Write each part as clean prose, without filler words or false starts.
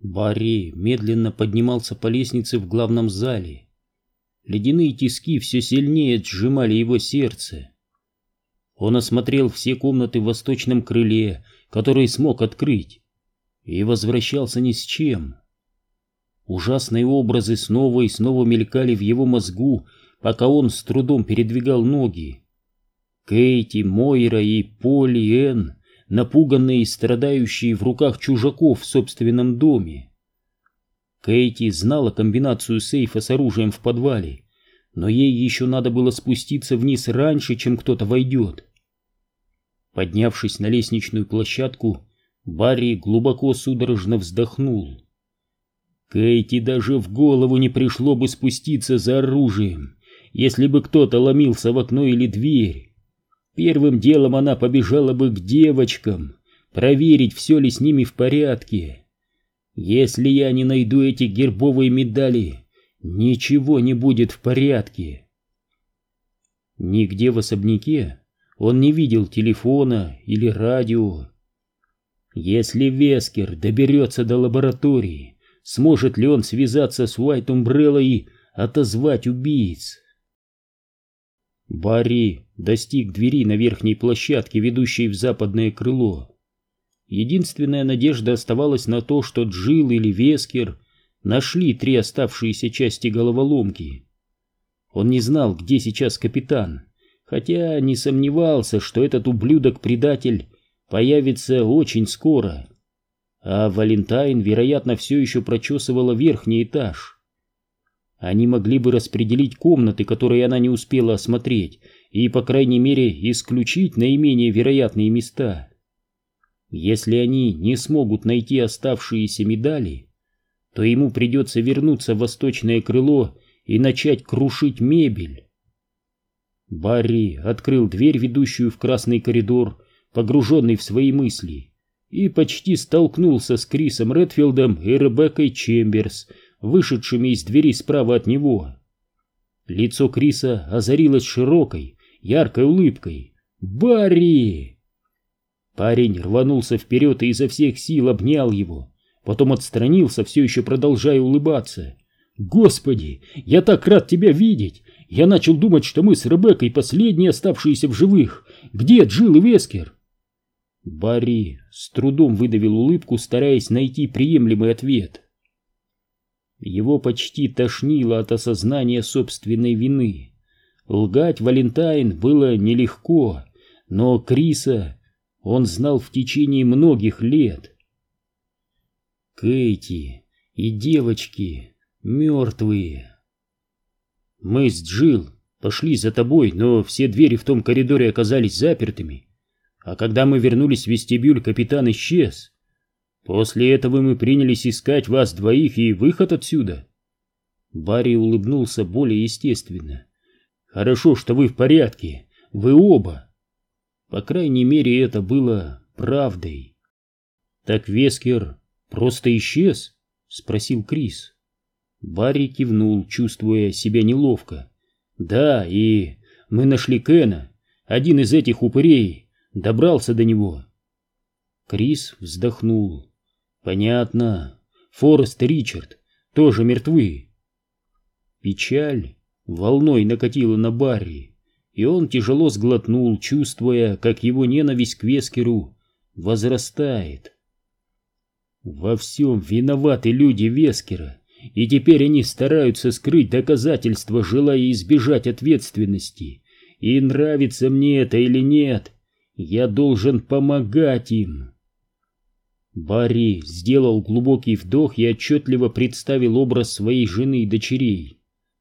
Барри медленно поднимался по лестнице в главном зале. Ледяные тиски все сильнее сжимали его сердце. Он осмотрел все комнаты в восточном крыле, которые смог открыть, и возвращался ни с чем. Ужасные образы снова и снова мелькали в его мозгу, пока он с трудом передвигал ноги. Кейти, Мойра и Полли Энн, напуганные и страдающие в руках чужаков в собственном доме. Кейти знала комбинацию сейфа с оружием в подвале, но ей еще надо было спуститься вниз раньше, чем кто-то войдет. Поднявшись на лестничную площадку, Барри глубоко судорожно вздохнул. Кейти даже в голову не пришло бы спуститься за оружием, если бы кто-то ломился в окно или дверь. Первым делом она побежала бы к девочкам, проверить, все ли с ними в порядке. Если я не найду эти гербовые медали, ничего не будет в порядке. Нигде в особняке он не видел телефона или радио. Если Вескер доберется до лаборатории, сможет ли он связаться с Уайт Умбреллой и отозвать убийц? Барри достиг двери на верхней площадке, ведущей в западное крыло. Единственная надежда оставалась на то, что Джилл или Вескер нашли 3 оставшиеся части головоломки. Он не знал, где сейчас капитан, хотя не сомневался, что этот ублюдок-предатель появится очень скоро. А Валентайн, вероятно, все еще прочесывала верхний этаж. Они могли бы распределить комнаты, которые она не успела осмотреть, и, по крайней мере, исключить наименее вероятные места. Если они не смогут найти оставшиеся медали, то ему придется вернуться в восточное крыло и начать крушить мебель. Барри открыл дверь, ведущую в красный коридор, погруженный в свои мысли, и почти столкнулся с Крисом Редфилдом и Ребеккой Чемберс, вышедшими из двери справа от него. Лицо Криса озарилось широкой, яркой улыбкой. «Барри!» Парень рванулся вперед и изо всех сил обнял его, потом отстранился, все еще продолжая улыбаться. «Господи, я так рад тебя видеть! Я начал думать, что мы с Ребеккой последние оставшиеся в живых. Где Джилл и Вескер?» Барри с трудом выдавил улыбку, стараясь найти приемлемый ответ. Его почти тошнило от осознания собственной вины. Лгать Валентайн было нелегко, но Криса он знал в течение многих лет. Кейти и девочки мертвые. Мы с Джилл пошли за тобой, но все двери в том коридоре оказались запертыми. А когда мы вернулись в вестибюль, капитан исчез. После этого мы принялись искать вас двоих и выход отсюда. Барри улыбнулся более естественно. Хорошо, что вы в порядке, вы оба. По крайней мере, это было правдой. Так Вескер просто исчез? Спросил Крис. Барри кивнул, чувствуя себя неловко. Да, и мы нашли Кена. Один из этих упырей добрался до него. Крис вздохнул. Понятно. Форест и Ричард тоже мертвы. Печаль волной накатила на Барри, и он тяжело сглотнул, чувствуя, как его ненависть к Вескеру возрастает. Во всем виноваты люди Вескера, и теперь они стараются скрыть доказательства, желая избежать ответственности. И нравится мне это или нет, я должен помогать им. Барри сделал глубокий вдох и отчетливо представил образ своей жены и дочерей.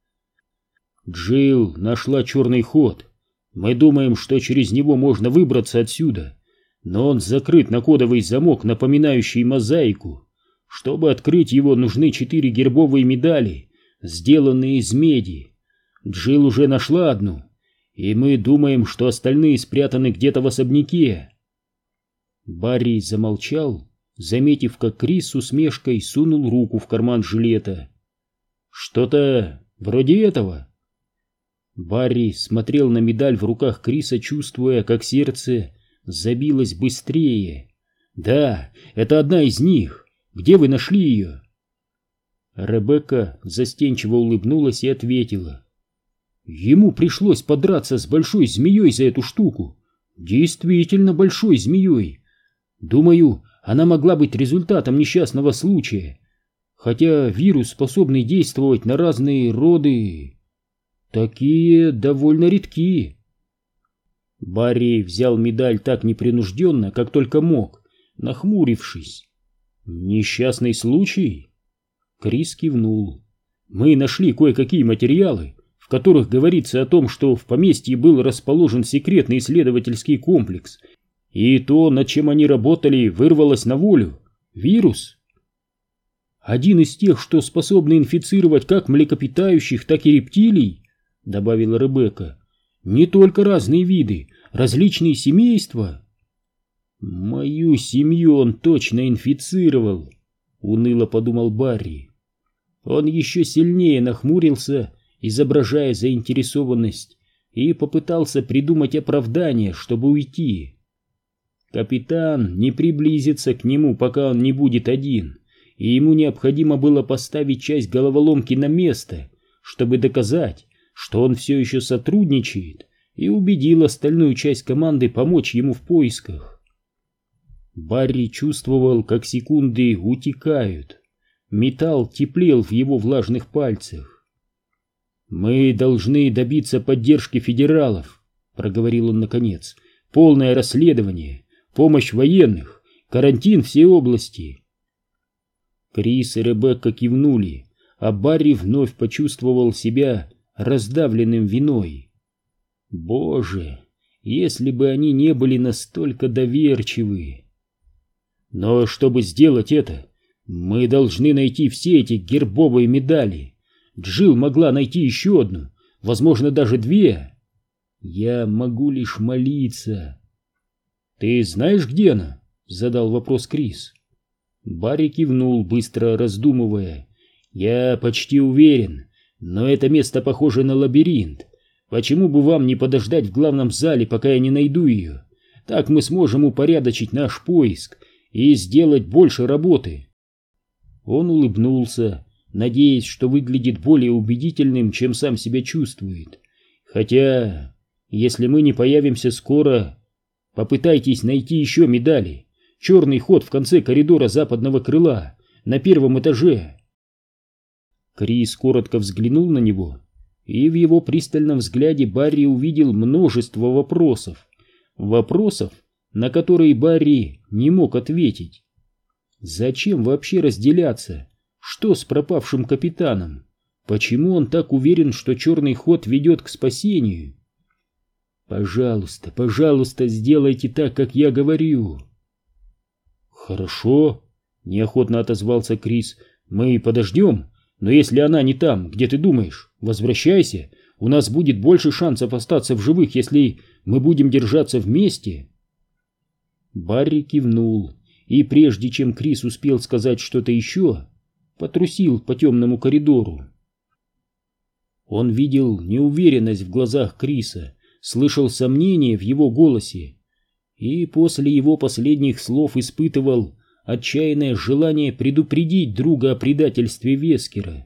Джилл нашла черный ход. Мы думаем, что через него можно выбраться отсюда, но он закрыт на кодовый замок, напоминающий мозаику. Чтобы открыть его, нужны 4 гербовые медали, сделанные из меди. Джилл уже нашла одну, и мы думаем, что остальные спрятаны где-то в особняке. Барри замолчал, заметив, как Крис с усмешкой сунул руку в карман жилета. «Что-то вроде этого?» Барри смотрел на медаль в руках Криса, чувствуя, как сердце забилось быстрее. «Да, это одна из них. Где вы нашли ее?» Ребекка застенчиво улыбнулась и ответила: «Ему пришлось подраться с большой змеей за эту штуку. Действительно большой змеей. Думаю, она могла быть результатом несчастного случая. Хотя вирус, способный действовать на разные роды, такие довольно редки». Барри взял медаль так непринужденно, как только мог, нахмурившись. «Несчастный случай?» Крис кивнул. «Мы нашли кое-какие материалы, в которых говорится о том, что в поместье был расположен секретный исследовательский комплекс, и то, над чем они работали, вырвалось на волю. Вирус. Один из тех, что способны инфицировать как млекопитающих, так и рептилий», — добавила Ребекка. «Не только разные виды, различные семейства». «Мою семью он точно инфицировал», — уныло подумал Барри. Он еще сильнее нахмурился, изображая заинтересованность, и попытался придумать оправдание, чтобы уйти. Капитан не приблизится к нему, пока он не будет один, и ему необходимо было поставить часть головоломки на место, чтобы доказать, что он все еще сотрудничает, и убедил остальную часть команды помочь ему в поисках. Барри чувствовал, как секунды утекают. Металл теплел в его влажных пальцах. «Мы должны добиться поддержки федералов», — проговорил он наконец. «Полное расследование, помощь военных, карантин всей области». Крис и Ребекка кивнули, а Барри вновь почувствовал себя раздавленным виной. Боже, если бы они не были настолько доверчивы! Но чтобы сделать это, мы должны найти все эти гербовые медали. Джилл могла найти еще одну, возможно, даже две. Я могу лишь молиться. «Ты знаешь, где она?» — задал вопрос Крис. Барри кивнул, быстро раздумывая. «Я почти уверен, но это место похоже на лабиринт. Почему бы вам не подождать в главном зале, пока я не найду ее? Так мы сможем упорядочить наш поиск и сделать больше работы». Он улыбнулся, надеясь, что выглядит более убедительным, чем сам себя чувствует. «Хотя, если мы не появимся скоро, попытайтесь найти еще медали. Черный ход в конце коридора западного крыла, на первом этаже». Крис коротко взглянул на него, и в его пристальном взгляде Барри увидел множество вопросов. Вопросов, на которые Барри не мог ответить. Зачем вообще разделяться? Что с пропавшим капитаном? Почему он так уверен, что черный ход ведет к спасению? «Пожалуйста, пожалуйста, сделайте так, как я говорю». «Хорошо», — неохотно отозвался Крис. «Мы подождем, но если она не там, где ты думаешь, возвращайся. У нас будет больше шансов остаться в живых, если мы будем держаться вместе». Барри кивнул, и прежде чем Крис успел сказать что-то еще, потрусил по темному коридору. Он видел неуверенность в глазах Криса, слышал сомнения в его голосе, и после его последних слов испытывал отчаянное желание предупредить друга о предательстве Вескера.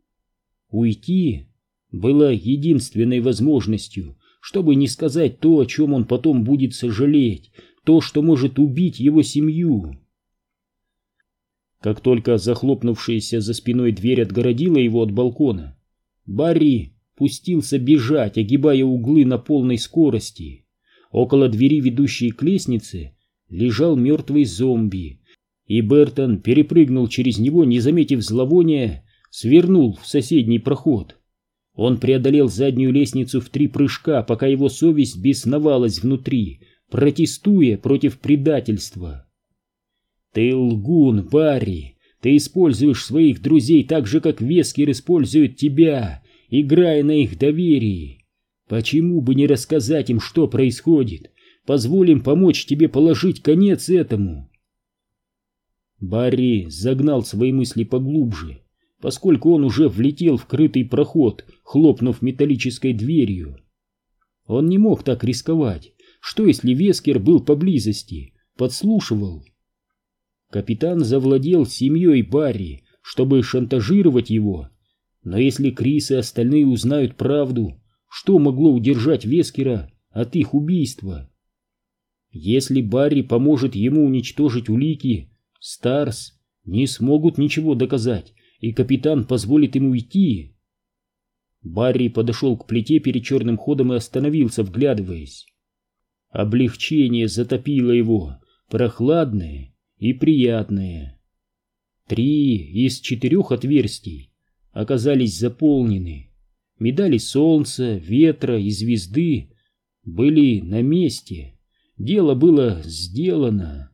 Уйти было единственной возможностью, чтобы не сказать то, о чем он потом будет сожалеть, то, что может убить его семью. Как только захлопнувшаяся за спиной дверь отгородила его от балкона, Барри пустился бежать, огибая углы на полной скорости. Около двери, ведущей к лестнице, лежал мертвый зомби, и Бертон перепрыгнул через него, не заметив зловония, свернул в соседний проход. Он преодолел заднюю лестницу в 3 прыжка, пока его совесть бесновалась внутри, протестуя против предательства. «Ты лгун, Барри! Ты используешь своих друзей так же, как Вескер использует тебя, играя на их доверии. Почему бы не рассказать им, что происходит? Позволим помочь тебе положить конец этому». Барри загнал свои мысли поглубже, поскольку он уже влетел в крытый проход, хлопнув металлической дверью. Он не мог так рисковать. Что, если Вескер был поблизости, подслушивал? Капитан завладел семьей Барри, чтобы шантажировать его. Но если Крис и остальные узнают правду, что могло удержать Вескера от их убийства? Если Барри поможет ему уничтожить улики, Старс не смогут ничего доказать, и капитан позволит им уйти. Барри подошел к плите перед черным ходом и остановился, вглядываясь. Облегчение затопило его, прохладное и приятное. 3 из 4 отверстий оказались заполнены. Медали солнца, ветра и звезды были на месте. Дело было сделано.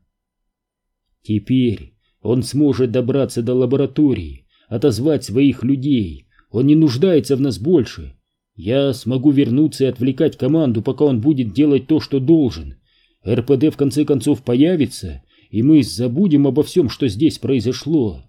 Теперь он сможет добраться до лаборатории, отозвать своих людей. Он не нуждается в нас больше. Я смогу вернуться и отвлекать команду, пока он будет делать то, что должен. РПД в конце концов появится, и мы забудем обо всем, что здесь произошло.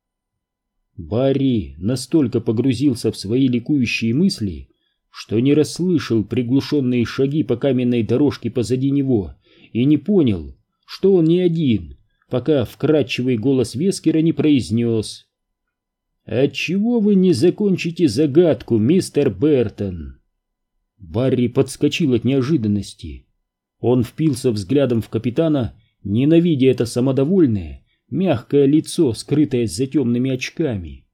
Барри настолько погрузился в свои ликующие мысли, что не расслышал приглушенные шаги по каменной дорожке позади него и не понял, что он не один, пока вкрадчивый голос Вескера не произнес: «Отчего вы не закончите загадку, мистер Бертон?» Барри подскочил от неожиданности. Он впился взглядом в капитана, ненавидя это самодовольное, мягкое лицо, скрытое за темными очками.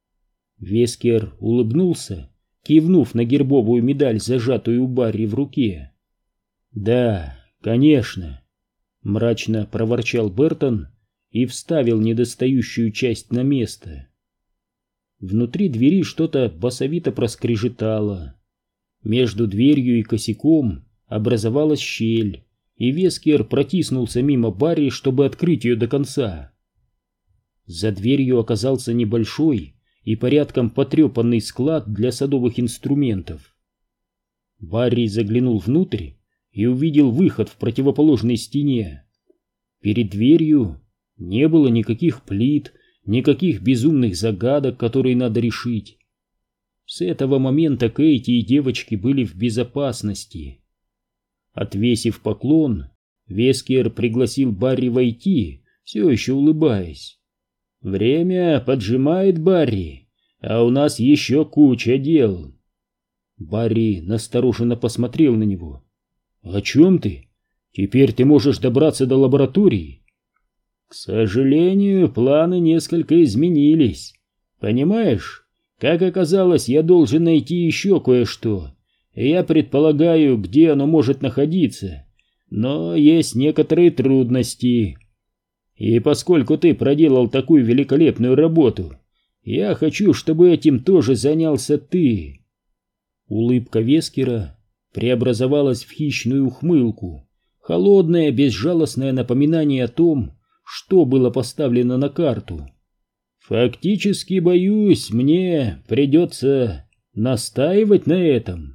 Вескер улыбнулся, кивнув на гербовую медаль, зажатую у Барри в руке. «Да, конечно», — мрачно проворчал Бертон и вставил недостающую часть на место. Внутри двери что-то басовито проскрежетало. Между дверью и косяком образовалась щель, и Вескер протиснулся мимо Барри, чтобы открыть ее до конца. За дверью оказался небольшой и порядком потрепанный склад для садовых инструментов. Барри заглянул внутрь и увидел выход в противоположной стене. Перед дверью не было никаких плит, никаких безумных загадок, которые надо решить. С этого момента Кейти и девочки были в безопасности. Отвесив поклон, Вескер пригласил Барри войти, все еще улыбаясь. «Время поджимает, Барри, а у нас еще куча дел». Барри настороженно посмотрел на него. «О чем ты? Теперь ты можешь добраться до лаборатории?» «К сожалению, планы несколько изменились. Понимаешь, как оказалось, я должен найти еще кое-что. Я предполагаю, где оно может находиться, но есть некоторые трудности. И поскольку ты проделал такую великолепную работу, я хочу, чтобы этим тоже занялся ты». Улыбка Вескера преобразовалась в хищную ухмылку, холодное, безжалостное напоминание о том, что было поставлено на карту. «Фактически, боюсь, мне придется настаивать на этом».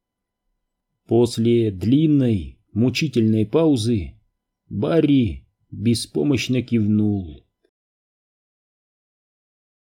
После длинной, мучительной паузы Барри беспомощно кивнул.